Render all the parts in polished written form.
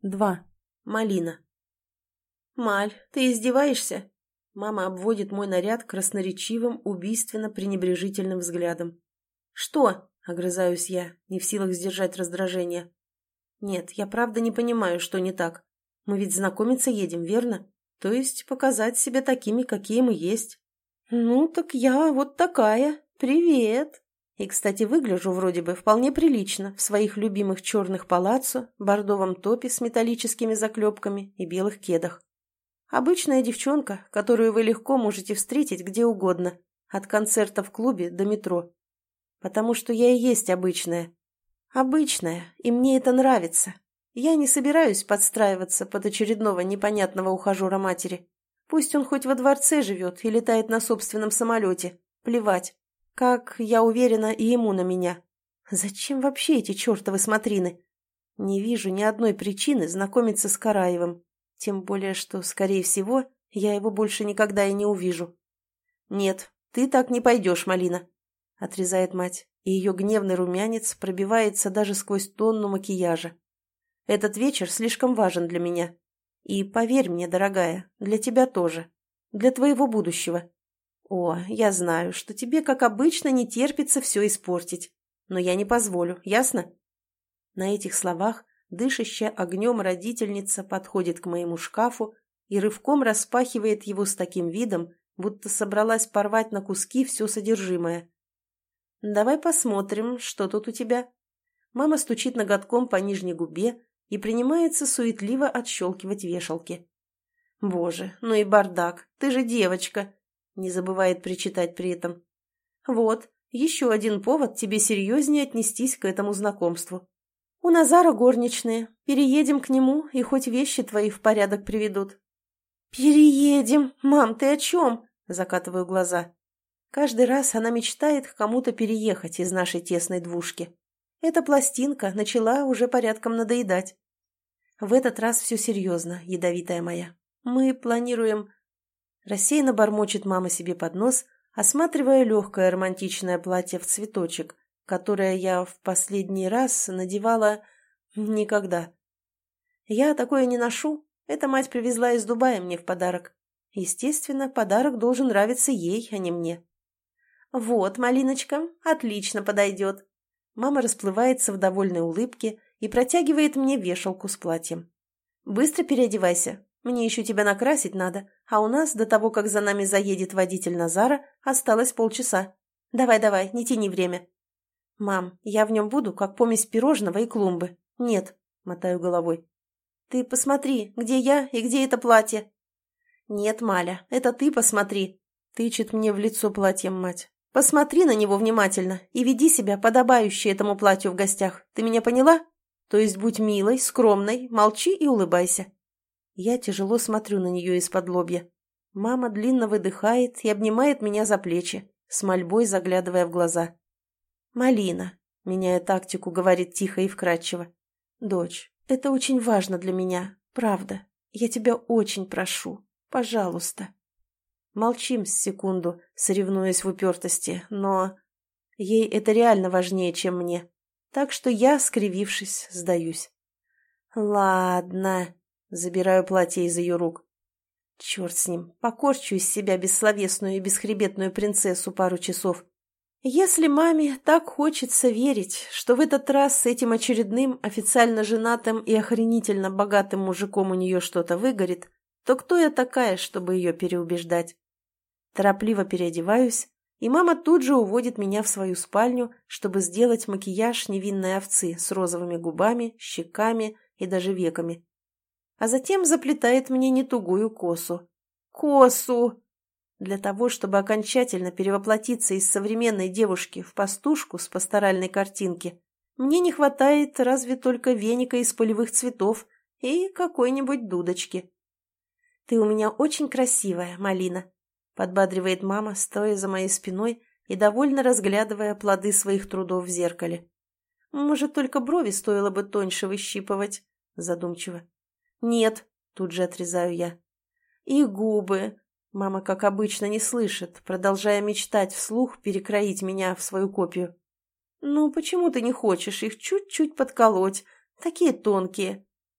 2. Малина. «Маль, ты издеваешься?» Мама обводит мой наряд красноречивым, убийственно-пренебрежительным взглядом. «Что?» — огрызаюсь я, не в силах сдержать раздражение. «Нет, я правда не понимаю, что не так. Мы ведь знакомиться едем, верно? То есть показать себя такими, какие мы есть». «Ну, так я вот такая. Привет!» И, кстати, выгляжу вроде бы вполне прилично в своих любимых черных палаццо, бордовом топе с металлическими заклепками и белых кедах. Обычная девчонка, которую вы легко можете встретить где угодно, от концерта в клубе до метро. Потому что я и есть обычная. Обычная, и мне это нравится. Я не собираюсь подстраиваться под очередного непонятного ухажера матери. Пусть он хоть во дворце живет и летает на собственном самолете. Плевать. Как, я уверена, и ему на меня. Зачем вообще эти чертовы смотрины? Не вижу ни одной причины знакомиться с Караевым. Тем более, что, скорее всего, я его больше никогда и не увижу. «Нет, ты так не пойдешь, Малина», — отрезает мать, и ее гневный румянец пробивается даже сквозь тонну макияжа. «Этот вечер слишком важен для меня. И поверь мне, дорогая, для тебя тоже. Для твоего будущего. О, я знаю, что тебе, как обычно, не терпится все испортить. Но я не позволю, ясно?» На этих словах дышащая огнем родительница подходит к моему шкафу и рывком распахивает его с таким видом, будто собралась порвать на куски все содержимое. «Давай посмотрим, что тут у тебя». Мама стучит ноготком по нижней губе и принимается суетливо отщелкивать вешалки. «Боже, ну и бардак, ты же девочка!» Не забывает причитать при этом. «Вот, еще один повод тебе серьезнее отнестись к этому знакомству. У Назара горничные, переедем к нему, и хоть вещи твои в порядок приведут». «Переедем? Мам, ты о чем?» Закатываю глаза. Каждый раз она мечтает к кому-то переехать из нашей тесной двушки. Эта пластинка начала уже порядком надоедать. В этот раз все серьезно, ядовитая моя. Мы планируем... Рассеянно бормочет мама себе под нос, осматривая легкое романтичное платье в цветочек, которое я в последний раз надевала никогда. Я такое не ношу, эта мать привезла из Дубая мне в подарок. Естественно, подарок должен нравиться ей, а не мне. «Вот, малиночка, отлично подойдет». Мама расплывается в довольной улыбке и протягивает мне вешалку с платьем. «Быстро переодевайся. Мне еще тебя накрасить надо, а у нас до того, как за нами заедет водитель Назара, осталось полчаса. Давай, не тяни время». «Мам, я в нем буду, как помесь пирожного и клумбы». «Нет», — мотаю головой. «Ты посмотри, где я и где это платье». «Нет, Маля, это ты посмотри», — тычет мне в лицо платьем мать. «Посмотри на него внимательно и веди себя подобающе этому платью в гостях. Ты меня поняла? То есть будь милой, скромной, молчи и улыбайся». Я тяжело смотрю на нее из-под лобья. Мама длинно выдыхает и обнимает меня за плечи, с мольбой заглядывая в глаза. «Малина», — меняя тактику, говорит тихо и вкрадчиво. «Дочь, это очень важно для меня, правда. Я тебя очень прошу. Пожалуйста». Молчим с секунду, соревнуясь в упертости, но... Ей это реально важнее, чем мне. Так что я, скривившись, сдаюсь. «Ладно», — забираю платье из ее рук. Черт с ним, покорчу из себя бессловесную и бесхребетную принцессу пару часов. Если маме так хочется верить, что в этот раз с этим очередным официально женатым и охренительно богатым мужиком у нее что-то выгорит, то кто я такая, чтобы ее переубеждать? Торопливо переодеваюсь, и мама тут же уводит меня в свою спальню, чтобы сделать макияж невинной овцы с розовыми губами, щеками и даже веками. А затем заплетает мне нетугую косу. Косу! Для того, чтобы окончательно перевоплотиться из современной девушки в пастушку с пасторальной картинки, мне не хватает разве только веника из полевых цветов и какой-нибудь дудочки. «Ты у меня очень красивая, Малина», — подбадривает мама, стоя за моей спиной и довольно разглядывая плоды своих трудов в зеркале. «Может, только брови стоило бы тоньше выщипывать?» Задумчиво. «Нет», — тут же отрезаю я. «И губы». Мама, как обычно, не слышит, продолжая мечтать вслух перекроить меня в свою копию. «Ну, почему ты не хочешь их чуть-чуть подколоть? Такие тонкие».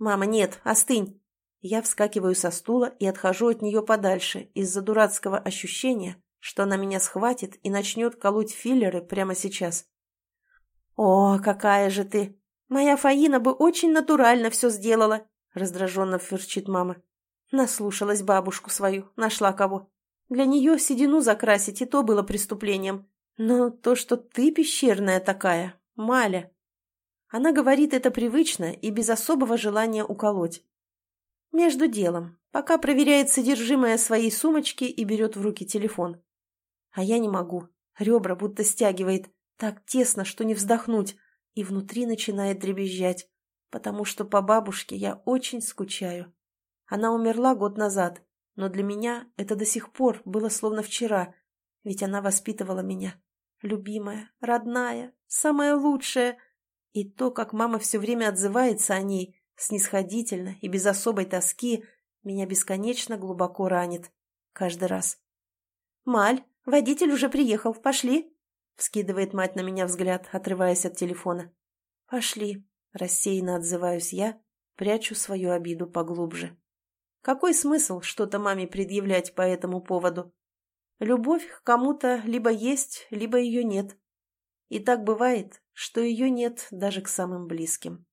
«Мама, нет, остынь!» Я вскакиваю со стула и отхожу от нее подальше из-за дурацкого ощущения, что она меня схватит и начнет колоть филлеры прямо сейчас. «О, какая же ты! Моя Фаина бы очень натурально все сделала!» — раздраженно фырчит мама. Наслушалась бабушку свою, нашла кого. Для нее седину закрасить и то было преступлением. Но то, что ты пещерная такая, Маля... Она говорит это привычно и без особого желания уколоть. Между делом, пока проверяет содержимое своей сумочки и берет в руки телефон. А я не могу. Ребра будто стягивает. Так тесно, что не вздохнуть. И внутри начинает дребезжать. Потому что по бабушке я очень скучаю. Она умерла год назад. Но для меня это до сих пор было словно вчера. Ведь она воспитывала меня. Любимая, родная, самая лучшая. И то, как мама все время отзывается о ней, снисходительно и без особой тоски, меня бесконечно глубоко ранит. Каждый раз. «Маль, водитель уже приехал, пошли!» Вскидывает мать на меня взгляд, отрываясь от телефона. «Пошли!» – рассеянно отзываюсь я, прячу свою обиду поглубже. Какой смысл что-то маме предъявлять по этому поводу? Любовь к кому-то либо есть, либо ее нет. И так бывает, что ее нет даже к самым близким.